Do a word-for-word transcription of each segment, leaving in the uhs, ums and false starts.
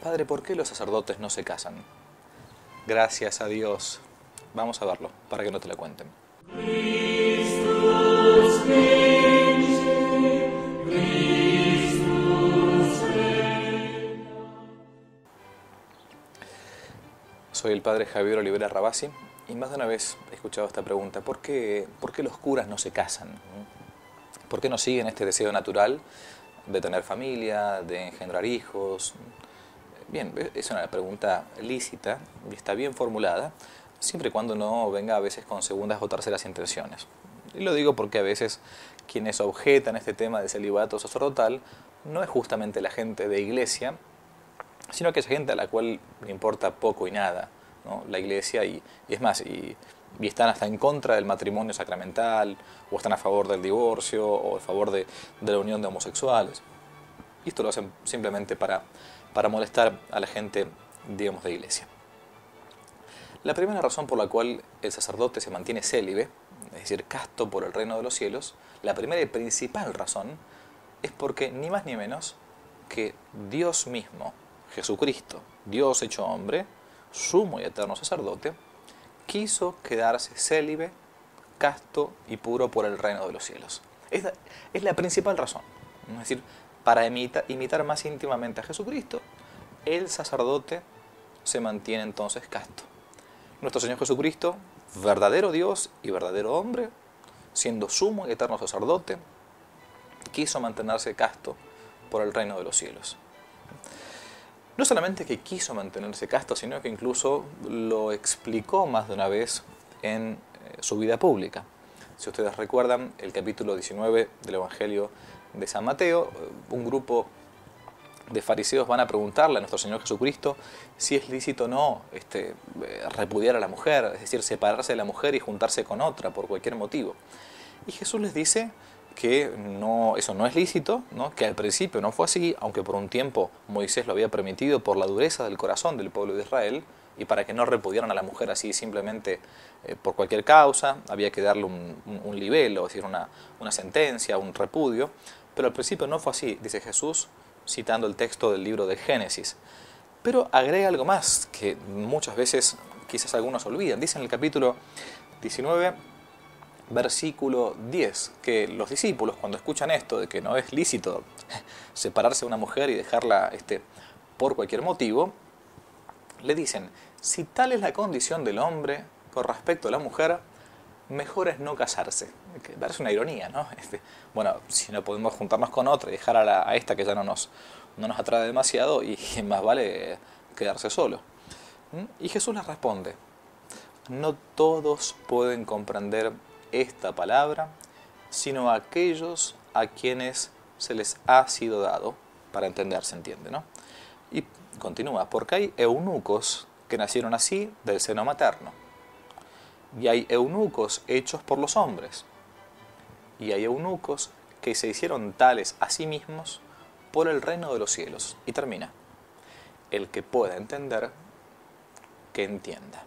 Padre, ¿por qué los sacerdotes no se casan? Gracias a Dios. Vamos a verlo, para que no te lo cuenten. Soy el Padre Javier Olivera Rabasi y más de una vez he escuchado esta pregunta: ¿por qué, por qué los curas no se casan? ¿Por qué no siguen este deseo natural de tener familia, de engendrar hijos? Bien, es una pregunta lícita y está bien formulada, siempre y cuando no venga a veces con segundas o terceras intenciones. Y lo digo porque a veces quienes objetan este tema del celibato sacerdotal no es justamente la gente de iglesia, sino que es gente a la cual le importa poco y nada, ¿no? La iglesia, y, y es más, y, y están hasta en contra del matrimonio sacramental, o están a favor del divorcio, o a favor de, de la unión de homosexuales. Y esto lo hacen simplemente para, para molestar a la gente, digamos, de iglesia. La primera razón por la cual el sacerdote se mantiene célibe, es decir, casto por el reino de los cielos, la primera y principal razón es porque ni más ni menos que Dios mismo, Jesucristo, Dios hecho hombre, sumo y eterno sacerdote, quiso quedarse célibe, casto y puro por el reino de los cielos. Es la, es la principal razón. Es decir, para imita, imitar más íntimamente a Jesucristo, el sacerdote se mantiene entonces casto. Nuestro Señor Jesucristo, verdadero Dios y verdadero hombre, siendo sumo y eterno sacerdote, quiso mantenerse casto por el reino de los cielos. No solamente que quiso mantenerse casto, sino que incluso lo explicó más de una vez en su vida pública. Si ustedes recuerdan el capítulo diecinueve del Evangelio de San Mateo, un grupo de fariseos van a preguntarle a nuestro Señor Jesucristo si es lícito o no este, repudiar a la mujer, es decir, separarse de la mujer y juntarse con otra por cualquier motivo. Y Jesús les dice que no, eso no es lícito, ¿no? Que al principio no fue así, aunque por un tiempo Moisés lo había permitido por la dureza del corazón del pueblo de Israel, y para que no repudiaran a la mujer así simplemente eh, por cualquier causa, había que darle un, un, un libelo, es decir, una, una sentencia, un repudio, pero al principio no fue así, dice Jesús, citando el texto del libro de Génesis. Pero agrega algo más, que muchas veces quizás algunos olvidan. Dice en el capítulo diecinueve, versículo diez, que los discípulos, cuando escuchan esto de que no es lícito separarse de una mujer y dejarla este, por cualquier motivo, le dicen: si tal es la condición del hombre con respecto a la mujer, mejor es no casarse. Que parece una ironía, ¿no? Este, bueno, si no podemos juntarnos con otra y dejar a, la, a esta que ya no nos, no nos atrae demasiado, y, y más vale quedarse solo. Y Jesús les responde: no todos pueden comprender esta palabra, sino aquellos a quienes se les ha sido dado. Para entender se entiende, ¿no? Y continúa: porque hay eunucos que nacieron así del seno materno, y hay eunucos hechos por los hombres, y hay eunucos que se hicieron tales a sí mismos por el reino de los cielos. Y termina: el que pueda entender, que entienda.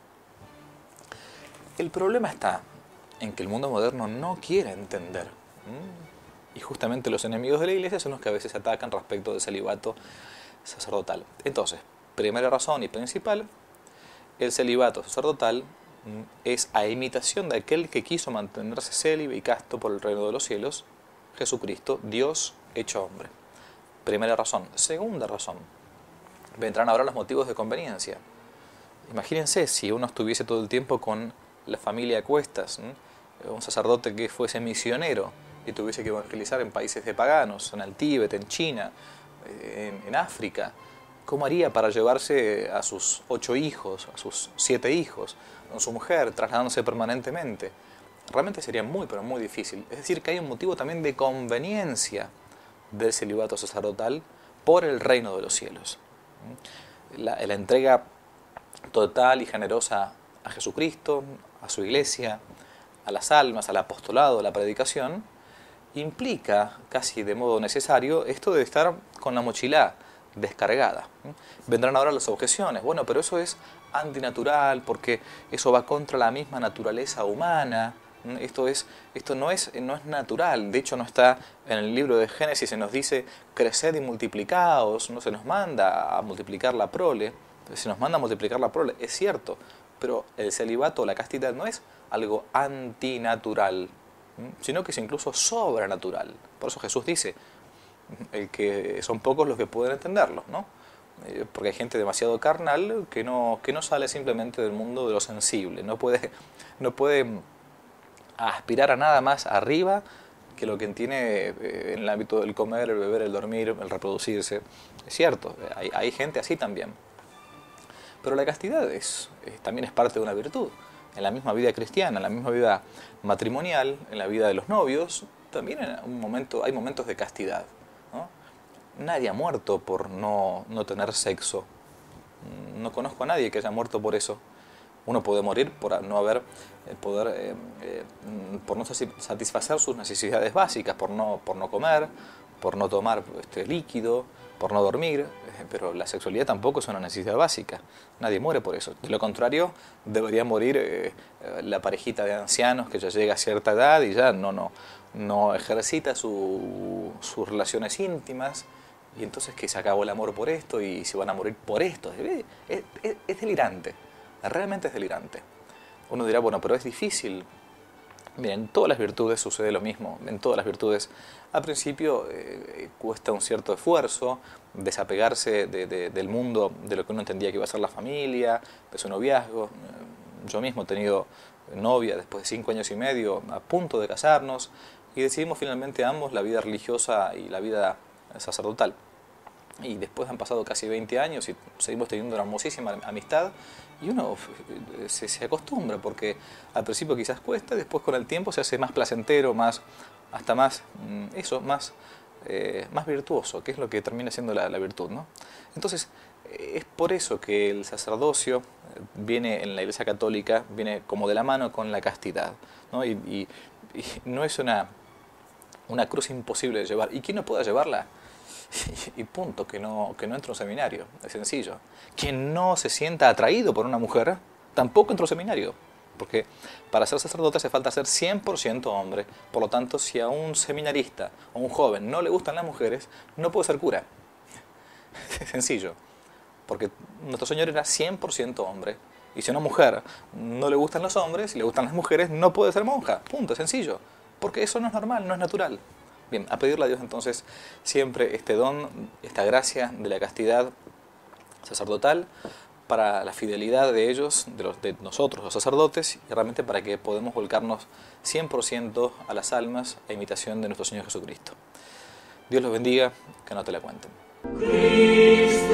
El problema está en que el mundo moderno no quiere entender. Y justamente los enemigos de la iglesia son los que a veces atacan respecto del celibato sacerdotal. Entonces, primera razón y principal, el celibato sacerdotal es a imitación de aquel que quiso mantenerse célibe y casto por el reino de los cielos, Jesucristo, Dios hecho hombre. Primera razón. Segunda razón, vendrán ahora los motivos de conveniencia. Imagínense si uno estuviese todo el tiempo con la familia a cuestas, ¿no? Un sacerdote que fuese misionero y tuviese que evangelizar en países de paganos, en el Tíbet, en China, en, en África. ¿Cómo haría para llevarse a sus ocho hijos, a sus siete hijos, con su mujer, trasladándose permanentemente? Realmente sería muy, pero muy difícil. Es decir, que hay un motivo también de conveniencia del celibato sacerdotal por el reino de los cielos. La, la entrega total y generosa a Jesucristo, a su iglesia, a las almas, al apostolado, a la predicación, implica casi de modo necesario esto de estar con la mochila descargada. Vendrán ahora las objeciones: bueno, pero eso es antinatural porque eso va contra la misma naturaleza humana, Esto, es, esto no, es, no es natural, de hecho no está en el libro de Génesis, se nos dice creced y multiplicaos, no se nos manda a multiplicar la prole, se nos manda a multiplicar la prole, es cierto, pero el celibato, la castidad no es algo antinatural, sino que es incluso sobrenatural. Por eso Jesús dice el que son pocos los que pueden entenderlo, ¿no? Porque hay gente demasiado carnal que no, que no sale simplemente del mundo de lo sensible, no puede, no puede aspirar a nada más arriba que lo que tiene en el ámbito del comer, el beber, el dormir, el reproducirse. Es cierto, hay, hay gente así también. Pero la castidad es, es, también es parte de una virtud. En la misma vida cristiana, en la misma vida matrimonial, en la vida de los novios, también en un momento, hay momentos de castidad, ¿no? Nadie ha muerto por no, no tener sexo. No conozco a nadie que haya muerto por eso. Uno puede morir por no haber eh, poder, eh, eh, por no satisfacer sus necesidades básicas, por no, por no comer, por no tomar este, líquido, por no dormir, eh, pero la sexualidad tampoco es una necesidad básica. Nadie muere por eso. De lo contrario, debería morir eh, la parejita de ancianos que ya llega a cierta edad y ya no, no, no ejercita su, sus relaciones íntimas, y entonces que se acabó el amor por esto y se van a morir por esto. Es, es, es delirante. Realmente es delirante. Uno dirá, bueno, pero es difícil. Bien, en todas las virtudes sucede lo mismo. En todas las virtudes, al principio eh, cuesta un cierto esfuerzo desapegarse de, de, del mundo, de lo que uno entendía que iba a ser la familia, de su noviazgo. Yo mismo he tenido novia después de cinco años y medio, a punto de casarnos, y decidimos finalmente ambos la vida religiosa y la vida sacerdotal. Y después han pasado casi veinte años y seguimos teniendo una hermosísima amistad, y uno se, se acostumbra, porque al principio quizás cuesta, después con el tiempo se hace más placentero, más, hasta más, eso, más, eh, más virtuoso, que es lo que termina siendo la, la virtud, ¿no? Entonces, es por eso que el sacerdocio viene en la Iglesia Católica, viene como de la mano con la castidad, ¿no? Y, y, y no es una, una cruz imposible de llevar. ¿Y quién no pueda llevarla? Y punto, que no, que no entre a un seminario, es sencillo. Quien no se sienta atraído por una mujer, tampoco entra a un seminario, porque para ser sacerdote hace falta ser cien por ciento hombre. Por lo tanto, si a un seminarista o un joven no le gustan las mujeres, no puede ser cura. Es sencillo, porque nuestro Señor era cien por ciento hombre, y si a una mujer no le gustan los hombres y le gustan las mujeres, no puede ser monja, punto, es sencillo, porque eso no es normal, no es natural. Bien, a pedirle a Dios entonces siempre este don, esta gracia de la castidad sacerdotal para la fidelidad de ellos, de, los, de nosotros los sacerdotes, y realmente para que podamos volcarnos cien por ciento a las almas a imitación de nuestro Señor Jesucristo. Dios los bendiga, que no te la cuenten.